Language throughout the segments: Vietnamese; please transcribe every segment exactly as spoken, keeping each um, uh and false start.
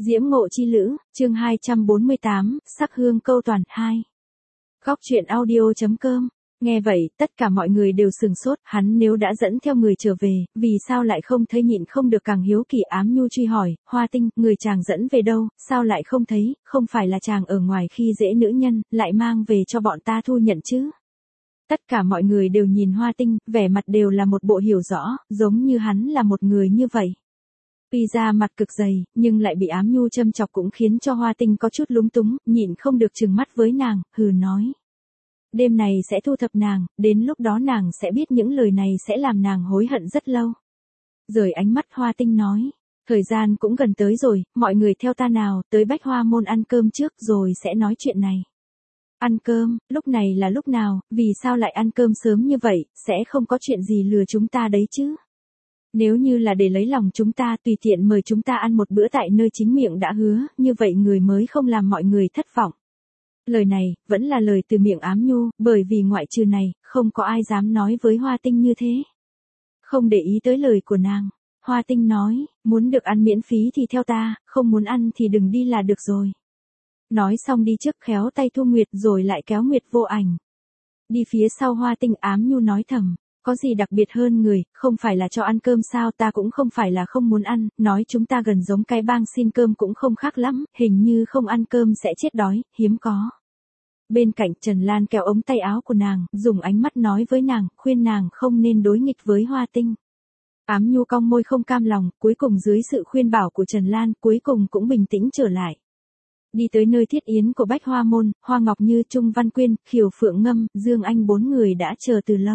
Diễm ngộ chi lữ, chương hai trăm bốn mươi tám, sắc hương câu toàn hai. Góc truyện audio chấm com. Nghe vậy, tất cả mọi người đều sừng sốt, hắn nếu đã dẫn theo người trở về, vì sao lại không thấy, nhịn không được càng hiếu kỳ. Ám Nhu truy hỏi, Hoa Tinh, người chàng dẫn về đâu, sao lại không thấy, không phải là chàng ở ngoài khi dễ nữ nhân, lại mang về cho bọn ta thu nhận chứ? Tất cả mọi người đều nhìn Hoa Tinh, vẻ mặt đều là một bộ hiểu rõ, giống như hắn là một người như vậy. Tuy ra mặt cực dày, nhưng lại bị Ám Nhu châm chọc cũng khiến cho Hoa Tinh có chút lúng túng, nhịn không được trừng mắt với nàng, hừ nói. Đêm này sẽ thu thập nàng, đến lúc đó nàng sẽ biết những lời này sẽ làm nàng hối hận rất lâu. Rời ánh mắt Hoa Tinh nói, thời gian cũng gần tới rồi, mọi người theo ta nào, tới Bách Hoa Môn ăn cơm trước rồi sẽ nói chuyện này. Ăn cơm, lúc này là lúc nào, vì sao lại ăn cơm sớm như vậy, sẽ không có chuyện gì lừa chúng ta đấy chứ? Nếu như là để lấy lòng chúng ta, tùy tiện mời chúng ta ăn một bữa tại nơi chính miệng đã hứa, như vậy người mới không làm mọi người thất vọng. Lời này, vẫn là lời từ miệng Ám Nhu, bởi vì ngoại trừ này, không có ai dám nói với Hoa Tinh như thế. Không để ý tới lời của nàng, Hoa Tinh nói, muốn được ăn miễn phí thì theo ta, không muốn ăn thì đừng đi là được rồi. Nói xong đi trước khéo tay Thu Nguyệt rồi lại kéo Nguyệt Vô Ảnh. Đi phía sau Hoa Tinh. Ám Nhu nói thầm. Có gì đặc biệt hơn người, không phải là cho ăn cơm sao? Ta cũng không phải là không muốn ăn, nói chúng ta gần giống cái bang xin cơm cũng không khác lắm, hình như không ăn cơm sẽ chết đói, hiếm có. Bên cạnh Trần Lan kéo ống tay áo của nàng, dùng ánh mắt nói với nàng, khuyên nàng không nên đối nghịch với Hoa Tinh. Ám Nhu cong môi không cam lòng, cuối cùng dưới sự khuyên bảo của Trần Lan, cuối cùng cũng bình tĩnh trở lại. Đi tới nơi thiết yến của Bách Hoa Môn, Hoa Ngọc Như, Trung Văn Quyên, Khiều Phượng Ngâm, Dương Anh bốn người đã chờ từ lâu.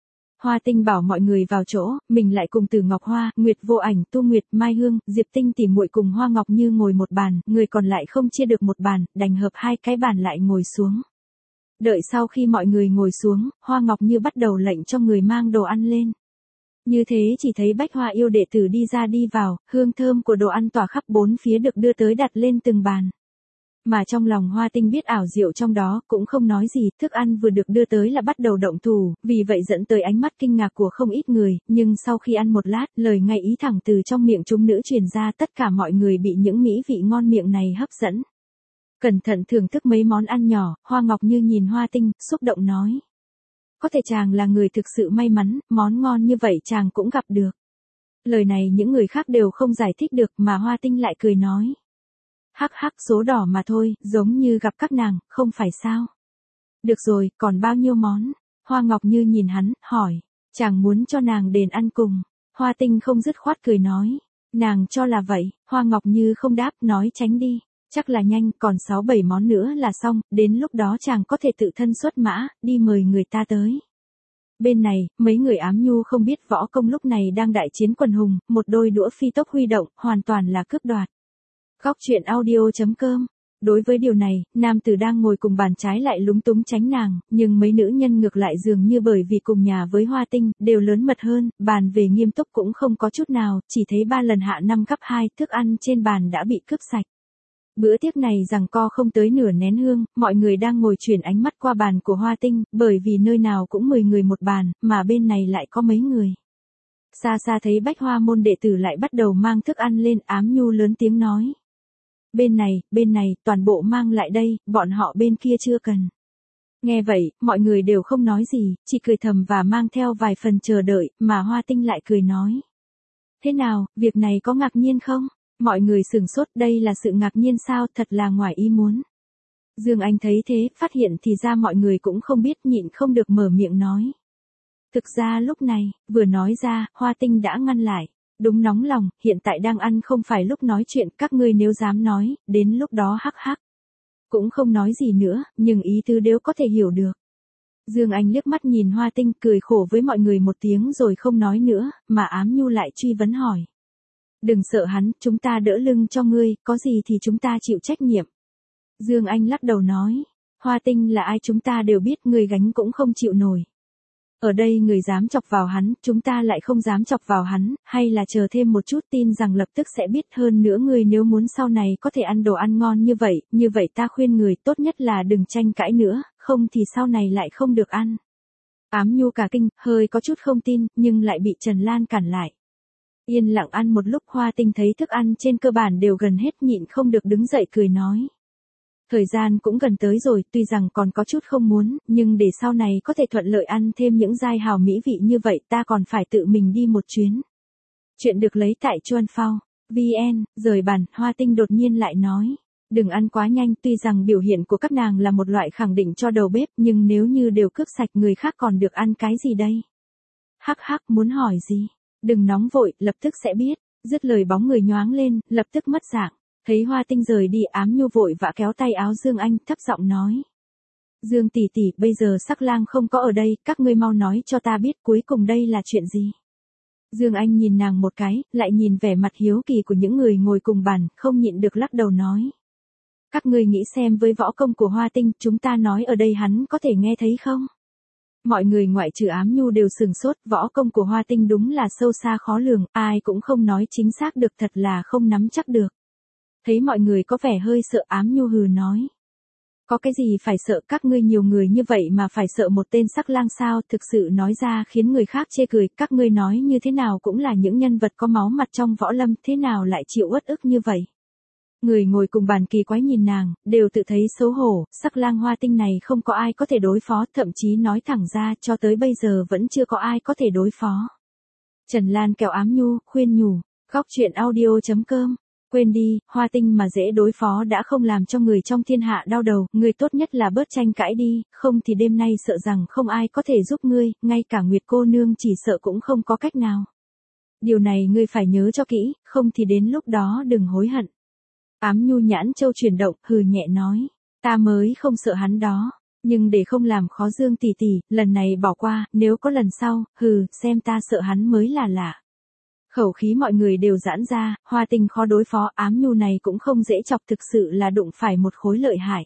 Hoa Tinh bảo mọi người vào chỗ, mình lại cùng Từ Ngọc Hoa, Nguyệt Vô Ảnh, Tu Nguyệt, Mai Hương, Diệp Tinh tỉ muội cùng Hoa Ngọc Như ngồi một bàn, người còn lại không chia được một bàn, đành hợp hai cái bàn lại ngồi xuống. Đợi sau khi mọi người ngồi xuống, Hoa Ngọc Như bắt đầu lệnh cho người mang đồ ăn lên. Như thế chỉ thấy Bách Hoa yêu đệ tử đi ra đi vào, hương thơm của đồ ăn tỏa khắp bốn phía được đưa tới đặt lên từng bàn. Mà trong lòng Hoa Tinh biết ảo diệu trong đó, cũng không nói gì, thức ăn vừa được đưa tới là bắt đầu động thủ, vì vậy dẫn tới ánh mắt kinh ngạc của không ít người, nhưng sau khi ăn một lát, lời ngay ý thẳng từ trong miệng chúng nữ truyền ra, tất cả mọi người bị những mỹ vị ngon miệng này hấp dẫn. Cẩn thận thưởng thức mấy món ăn nhỏ, Hoa Ngọc Như nhìn Hoa Tinh, xúc động nói. Có thể chàng là người thực sự may mắn, món ngon như vậy chàng cũng gặp được. Lời này những người khác đều không giải thích được mà Hoa Tinh lại cười nói. Hắc hắc, số đỏ mà thôi, giống như gặp các nàng, không phải sao? Được rồi, còn bao nhiêu món? Hoa Ngọc Như nhìn hắn, hỏi, chàng muốn cho nàng đền ăn cùng. Hoa Tinh không dứt khoát cười nói, nàng cho là vậy. Hoa Ngọc Như không đáp, nói tránh đi, chắc là nhanh, còn sáu bảy món nữa là xong, đến lúc đó chàng có thể tự thân xuất mã, đi mời người ta tới. Bên này, mấy người Ám Nhu không biết võ công lúc này đang đại chiến quần hùng, một đôi đũa phi tốc huy động, hoàn toàn là cướp đoạt. Góc truyện audio chấm com. Đối với điều này, nam tử đang ngồi cùng bàn trái lại lúng túng tránh nàng, nhưng mấy nữ nhân ngược lại dường như bởi vì cùng nhà với Hoa Tinh, đều lớn mật hơn, bàn về nghiêm túc cũng không có chút nào, chỉ thấy ba lần hạ năm gấp hai, thức ăn trên bàn đã bị cướp sạch. Bữa tiệc này giằng co không tới nửa nén hương, mọi người đang ngồi chuyển ánh mắt qua bàn của Hoa Tinh, bởi vì nơi nào cũng mười người một bàn, mà bên này lại có mấy người. Xa xa thấy Bách Hoa Môn đệ tử lại bắt đầu mang thức ăn lên, Ám Nhu lớn tiếng nói. Bên này, bên này, toàn bộ mang lại đây, bọn họ bên kia chưa cần. Nghe vậy, mọi người đều không nói gì, chỉ cười thầm và mang theo vài phần chờ đợi, mà Hoa Tinh lại cười nói. Thế nào, việc này có ngạc nhiên không? Mọi người sửng sốt, đây là sự ngạc nhiên sao, thật là ngoài ý muốn. Dương Anh thấy thế, phát hiện thì ra mọi người cũng không biết, nhịn không được mở miệng nói. Thực ra lúc này, vừa nói ra, Hoa Tinh đã ngăn lại. Đúng nóng lòng, hiện tại đang ăn không phải lúc nói chuyện, các ngươi nếu dám nói, đến lúc đó hắc hắc. Cũng không nói gì nữa, nhưng ý tứ đều có thể hiểu được. Dương Anh liếc mắt nhìn Hoa Tinh, cười khổ với mọi người một tiếng rồi không nói nữa, mà Ám Nhu lại truy vấn hỏi. Đừng sợ hắn, chúng ta đỡ lưng cho ngươi, có gì thì chúng ta chịu trách nhiệm. Dương Anh lắc đầu nói, Hoa Tinh là ai chúng ta đều biết, người gánh cũng không chịu nổi. Ở đây người dám chọc vào hắn, chúng ta lại không dám chọc vào hắn, hay là chờ thêm một chút, tin rằng lập tức sẽ biết. Hơn nữa người nếu muốn sau này có thể ăn đồ ăn ngon như vậy, như vậy ta khuyên người tốt nhất là đừng tranh cãi nữa, không thì sau này lại không được ăn. Ám Nhu cả kinh, hơi có chút không tin, nhưng lại bị Trần Lan cản lại. Yên lặng ăn một lúc, Hoa Tinh thấy thức ăn trên cơ bản đều gần hết, nhịn không được đứng dậy cười nói. Thời gian cũng gần tới rồi, tuy rằng còn có chút không muốn, nhưng để sau này có thể thuận lợi ăn thêm những giai hào mỹ vị như vậy ta còn phải tự mình đi một chuyến. Chuyện được lấy tại Chuan Phao. vê en, rời bàn, Hoa Tinh đột nhiên lại nói. Đừng ăn quá nhanh, tuy rằng biểu hiện của các nàng là một loại khẳng định cho đầu bếp, nhưng nếu như đều cướp sạch người khác còn được ăn cái gì đây? Hắc hắc, muốn hỏi gì? Đừng nóng vội, lập tức sẽ biết. Dứt lời bóng người nhoáng lên, lập tức mất dạng. Thấy Hoa Tinh rời đi, Ám Nhu vội vã kéo tay áo Dương Anh, thấp giọng nói. Dương tỷ tỷ, bây giờ Sắc Lang không có ở đây, các ngươi mau nói cho ta biết cuối cùng đây là chuyện gì. Dương Anh nhìn nàng một cái, lại nhìn vẻ mặt hiếu kỳ của những người ngồi cùng bàn, không nhịn được lắc đầu nói. Các ngươi nghĩ xem với võ công của Hoa Tinh, chúng ta nói ở đây hắn có thể nghe thấy không? Mọi người ngoại trừ Ám Nhu đều sừng sốt, võ công của Hoa Tinh đúng là sâu xa khó lường, ai cũng không nói chính xác được, thật là không nắm chắc được. Thấy mọi người có vẻ hơi sợ, Ám Nhu hừ nói. Có cái gì phải sợ, các ngươi nhiều người như vậy mà phải sợ một tên Sắc Lang sao, thực sự nói ra khiến người khác chê cười, các ngươi nói như thế nào cũng là những nhân vật có máu mặt trong võ lâm, thế nào lại chịu uất ức như vậy. Người ngồi cùng bàn kỳ quái nhìn nàng, đều tự thấy xấu hổ, Sắc Lang Hoa Tinh này không có ai có thể đối phó, thậm chí nói thẳng ra cho tới bây giờ vẫn chưa có ai có thể đối phó. Trần Lan kéo Ám Nhu, khuyên nhủ, góc chuyện audio chấm com. Quên đi, Hoa Tinh mà dễ đối phó đã không làm cho người trong thiên hạ đau đầu, ngươi tốt nhất là bớt tranh cãi đi, không thì đêm nay sợ rằng không ai có thể giúp ngươi, ngay cả Nguyệt cô nương chỉ sợ cũng không có cách nào. Điều này ngươi phải nhớ cho kỹ, không thì đến lúc đó đừng hối hận. Ám Nhu nhãn châu chuyển động, hừ nhẹ nói, ta mới không sợ hắn đó, nhưng để không làm khó Dương tỷ tỷ, lần này bỏ qua, nếu có lần sau, hừ, xem ta sợ hắn mới là lạ. Khẩu khí mọi người đều giãn ra, Hoa Tinh khó đối phó, Ám Nhu này cũng không dễ chọc, thực sự là đụng phải một khối lợi hại.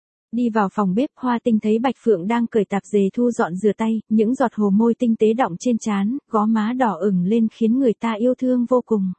Đi vào phòng bếp, Hoa Tinh thấy Bạch Phượng đang cởi tạp dề thu dọn rửa tay, những giọt hồ môi tinh tế đọng trên trán, gò má đỏ ửng lên khiến người ta yêu thương vô cùng.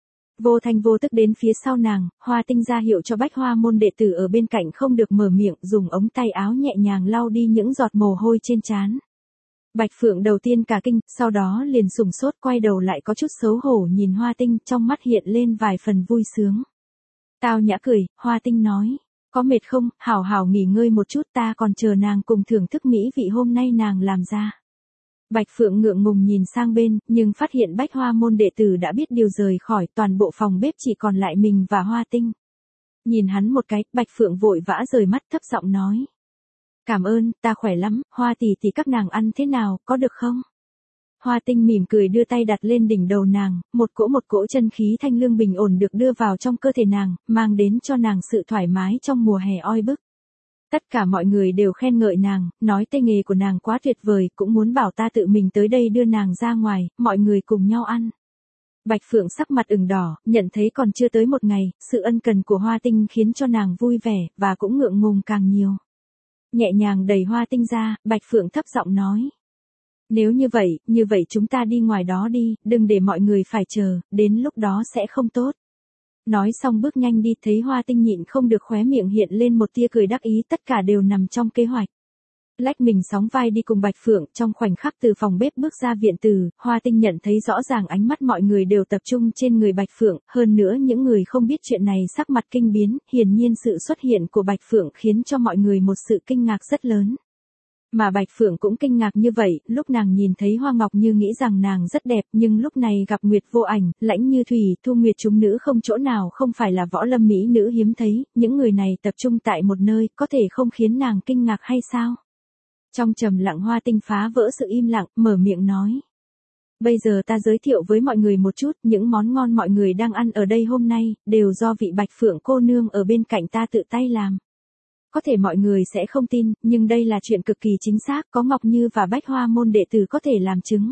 Vô thanh vô tức đến phía sau nàng, Hoa Tinh ra hiệu cho Bách Hoa môn đệ tử ở bên cạnh không được mở miệng, dùng ống tay áo nhẹ nhàng lau đi những giọt mồ hôi trên trán. Bạch Phượng đầu tiên cả kinh, sau đó liền sủng sốt, quay đầu lại có chút xấu hổ nhìn Hoa Tinh, trong mắt hiện lên vài phần vui sướng. Tao nhã cười, Hoa Tinh nói, có mệt không, hảo hảo nghỉ ngơi một chút, ta còn chờ nàng cùng thưởng thức mỹ vị hôm nay nàng làm ra. Bạch Phượng ngượng ngùng nhìn sang bên, nhưng phát hiện Bách Hoa môn đệ tử đã biết điều rời khỏi, toàn bộ phòng bếp chỉ còn lại mình và Hoa Tinh. Nhìn hắn một cái, Bạch Phượng vội vã rời mắt, thấp giọng nói. Cảm ơn, ta khỏe lắm, Hoa tỷ tỷ các nàng ăn thế nào, có được không? Hoa Tinh mỉm cười đưa tay đặt lên đỉnh đầu nàng, một cỗ một cỗ chân khí thanh lương bình ổn được đưa vào trong cơ thể nàng, mang đến cho nàng sự thoải mái trong mùa hè oi bức. Tất cả mọi người đều khen ngợi nàng, nói tay nghề của nàng quá tuyệt vời, cũng muốn bảo ta tự mình tới đây đưa nàng ra ngoài, mọi người cùng nhau ăn. Bạch Phượng sắc mặt ửng đỏ, nhận thấy còn chưa tới một ngày, sự ân cần của Hoa Tinh khiến cho nàng vui vẻ, và cũng ngượng ngùng càng nhiều. Nhẹ nhàng đẩy Hoa Tinh ra, Bạch Phượng thấp giọng nói. Nếu như vậy, như vậy chúng ta đi ngoài đó đi, đừng để mọi người phải chờ, đến lúc đó sẽ không tốt. Nói xong bước nhanh đi, thấy Hoa Tinh nhịn không được khóe miệng hiện lên một tia cười đắc ý, tất cả đều nằm trong kế hoạch. Lách mình sóng vai đi cùng Bạch Phượng, trong khoảnh khắc từ phòng bếp bước ra viện tử, Hoa Tinh nhận thấy rõ ràng ánh mắt mọi người đều tập trung trên người Bạch Phượng, hơn nữa những người không biết chuyện này sắc mặt kinh biến, hiển nhiên sự xuất hiện của Bạch Phượng khiến cho mọi người một sự kinh ngạc rất lớn. Mà Bạch Phượng cũng kinh ngạc như vậy, lúc nàng nhìn thấy Hoa Ngọc Như nghĩ rằng nàng rất đẹp, nhưng lúc này gặp Nguyệt Vô Ảnh, Lãnh Như Thủy, Thu Nguyệt chúng nữ không chỗ nào không phải là võ lâm mỹ nữ hiếm thấy, những người này tập trung tại một nơi, có thể không khiến nàng kinh ngạc hay sao? Trong trầm lặng Hoa Tinh phá vỡ sự im lặng, mở miệng nói. Bây giờ ta giới thiệu với mọi người một chút, những món ngon mọi người đang ăn ở đây hôm nay, đều do vị Bạch Phượng cô nương ở bên cạnh ta tự tay làm. Có thể mọi người sẽ không tin, nhưng đây là chuyện cực kỳ chính xác, có Ngọc Như và Bách Hoa môn đệ tử có thể làm chứng.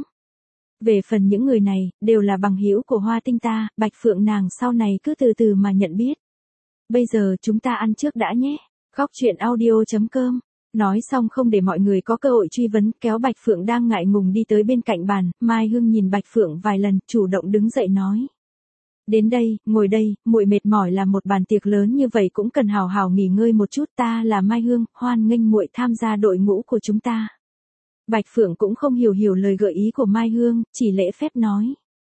Về phần những người này, đều là bằng hữu của Hoa Tinh ta, Bạch Phượng nàng sau này cứ từ từ mà nhận biết. Bây giờ chúng ta ăn trước đã nhé. Góc chuyện audio chấm com. Nói xong không để mọi người có cơ hội truy vấn, kéo Bạch Phượng đang ngại ngùng đi tới bên cạnh bàn, Mai Hương nhìn Bạch Phượng vài lần, chủ động đứng dậy nói. Đến đây, ngồi đây, muội mệt mỏi làm một bàn tiệc lớn như vậy cũng cần hào hào nghỉ ngơi một chút, ta là Mai Hương, hoan nghênh muội tham gia đội ngũ của chúng ta. Bạch Phượng cũng không hiểu hiểu lời gợi ý của Mai Hương, chỉ lễ phép nói.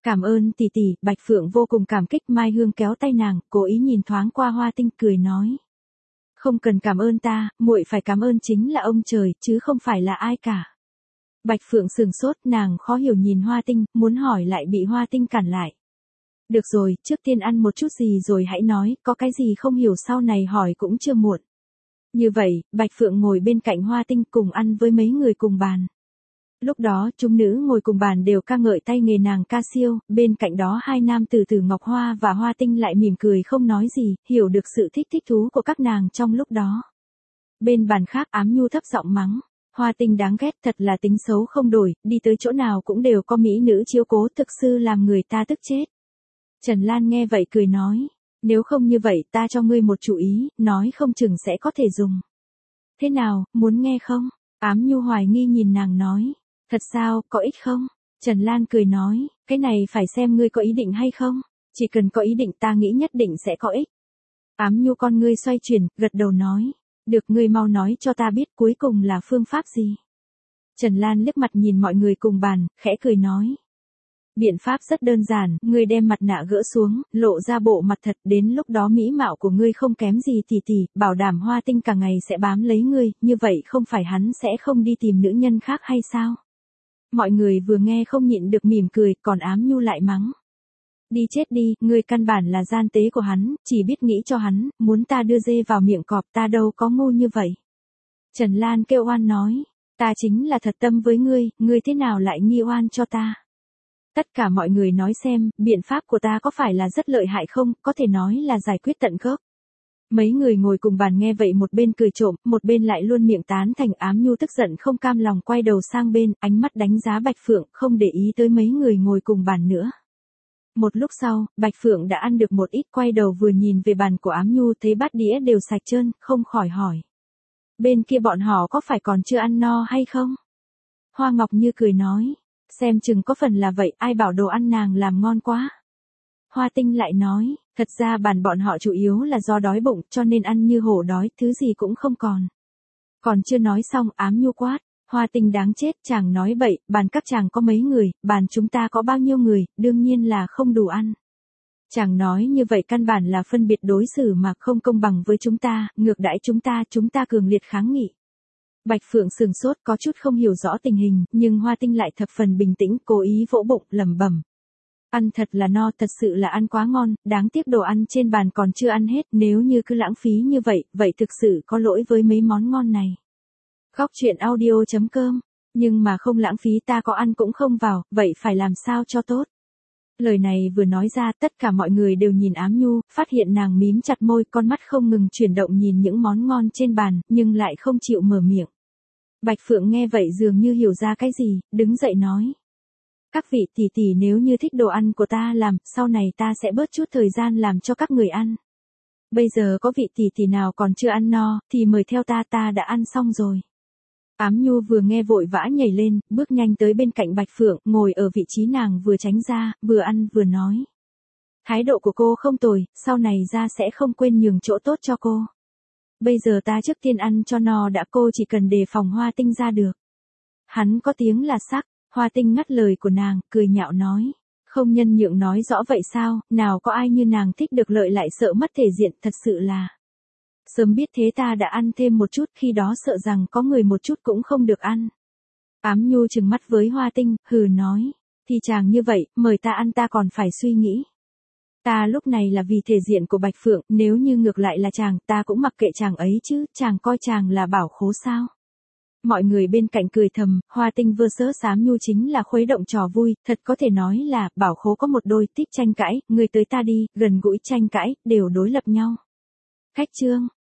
Cảm ơn tỷ tỷ, Bạch Phượng vô cùng cảm kích. Mai Hương kéo tay nàng, cố ý nhìn thoáng qua Hoa Tinh cười nói. Không cần cảm ơn ta, muội phải cảm ơn chính là ông trời, chứ không phải là ai cả. Bạch Phượng sừng sốt, nàng khó hiểu nhìn Hoa Tinh, muốn hỏi lại bị Hoa Tinh cản lại. Được rồi, trước tiên ăn một chút gì rồi hãy nói, có cái gì không hiểu sau này hỏi cũng chưa muộn. Như vậy, Bạch Phượng ngồi bên cạnh Hoa Tinh cùng ăn với mấy người cùng bàn. Lúc đó, chúng nữ ngồi cùng bàn đều ca ngợi tay nghề nàng ca siêu, bên cạnh đó hai nam tử Tử Ngọc Hoa và Hoa Tinh lại mỉm cười không nói gì, hiểu được sự thích thích thú của các nàng trong lúc đó. Bên bàn khác Ám Nhu thấp giọng mắng. Hoa Tinh đáng ghét, thật là tính xấu không đổi, đi tới chỗ nào cũng đều có mỹ nữ chiếu cố, thực sự làm người ta tức chết. Trần Lan nghe vậy cười nói, nếu không như vậy ta cho ngươi một chủ ý, nói không chừng sẽ có thể dùng. Thế nào, muốn nghe không? Ám Nhu hoài nghi nhìn nàng nói, thật sao, có ích không? Trần Lan cười nói, cái này phải xem ngươi có ý định hay không, chỉ cần có ý định ta nghĩ nhất định sẽ có ích. Ám Nhu con ngươi xoay chuyển, gật đầu nói. Được, ngươi mau nói cho ta biết cuối cùng là phương pháp gì. Trần Lan liếc mặt nhìn mọi người cùng bàn, khẽ cười nói. Biện pháp rất đơn giản, ngươi đem mặt nạ gỡ xuống, lộ ra bộ mặt thật, đến lúc đó mỹ mạo của ngươi không kém gì tỷ tỷ, bảo đảm Hoa Tinh cả ngày sẽ bám lấy ngươi, như vậy không phải hắn sẽ không đi tìm nữ nhân khác hay sao? Mọi người vừa nghe không nhịn được mỉm cười, còn Ám Nhu lại mắng. Đi chết đi, ngươi căn bản là gian tế của hắn, chỉ biết nghĩ cho hắn, muốn ta đưa dê vào miệng cọp, ta đâu có ngu như vậy. Trần Lan kêu oan nói, ta chính là thật tâm với ngươi, ngươi thế nào lại nghi oan cho ta? Tất cả mọi người nói xem, biện pháp của ta có phải là rất lợi hại không, có thể nói là giải quyết tận gốc. Mấy người ngồi cùng bàn nghe vậy một bên cười trộm, một bên lại luôn miệng tán thành. Ám Nhu tức giận không cam lòng quay đầu sang bên, ánh mắt đánh giá Bạch Phượng, không để ý tới mấy người ngồi cùng bàn nữa. Một lúc sau, Bạch Phượng đã ăn được một ít, quay đầu vừa nhìn về bàn của Ám Nhu thấy bát đĩa đều sạch trơn, không khỏi hỏi. Bên kia bọn họ có phải còn chưa ăn no hay không? Hoa Ngọc Như cười nói, xem chừng có phần là vậy, ai bảo đồ ăn nàng làm ngon quá. Hoa Tinh lại nói, thật ra bàn bọn họ chủ yếu là do đói bụng cho nên ăn như hổ đói, thứ gì cũng không còn. Còn chưa nói xong, Ám Nhu quát. Hoa Tinh đáng chết, chàng nói bậy, bàn các chàng có mấy người, bàn chúng ta có bao nhiêu người, đương nhiên là không đủ ăn. Chàng nói như vậy căn bản là phân biệt đối xử mà không công bằng với chúng ta, ngược đãi chúng ta, chúng ta cường liệt kháng nghị. Bạch Phượng sừng sốt có chút không hiểu rõ tình hình, nhưng Hoa Tinh lại thập phần bình tĩnh, cố ý vỗ bụng, lẩm bẩm. Ăn thật là no, thật sự là ăn quá ngon, đáng tiếc đồ ăn trên bàn còn chưa ăn hết, nếu như cứ lãng phí như vậy, vậy thực sự có lỗi với mấy món ngon này. Góc truyện audio chấm com, nhưng mà không lãng phí ta có ăn cũng không vào, vậy phải làm sao cho tốt. Lời này vừa nói ra tất cả mọi người đều nhìn Ám Nhu, phát hiện nàng mím chặt môi, con mắt không ngừng chuyển động nhìn những món ngon trên bàn, nhưng lại không chịu mở miệng. Bạch Phượng nghe vậy dường như hiểu ra cái gì, đứng dậy nói. Các vị tỷ tỷ nếu như thích đồ ăn của ta làm, sau này ta sẽ bớt chút thời gian làm cho các người ăn. Bây giờ có vị tỷ tỷ nào còn chưa ăn no, thì mời theo ta, ta đã ăn xong rồi. Ám Nhu vừa nghe vội vã nhảy lên, bước nhanh tới bên cạnh Bạch Phượng, ngồi ở vị trí nàng vừa tránh ra, vừa ăn vừa nói. Thái độ của cô không tồi, sau này ra sẽ không quên nhường chỗ tốt cho cô. Bây giờ ta trước tiên ăn cho no đã, cô chỉ cần đề phòng Hoa Tinh ra được. Hắn có tiếng là sắc, Hoa Tinh ngắt lời của nàng, cười nhạo nói. Không nhân nhượng nói rõ vậy sao, nào có ai như nàng thích được lợi lại sợ mất thể diện, thật sự là. Sớm biết thế ta đã ăn thêm một chút, khi đó sợ rằng có người một chút cũng không được ăn. Ám Nhu trừng mắt với Hoa Tinh, hừ nói, thì chàng như vậy, mời ta ăn ta còn phải suy nghĩ. Ta lúc này là vì thể diện của Bạch Phượng, nếu như ngược lại là chàng, ta cũng mặc kệ chàng ấy chứ, chàng coi chàng là bảo khố sao. Mọi người bên cạnh cười thầm, Hoa Tinh vơ sớ Ám Nhu chính là khuấy động trò vui, thật có thể nói là, bảo khố có một đôi tích tranh cãi, người tới ta đi, gần gũi tranh cãi, đều đối lập nhau. Khách chương.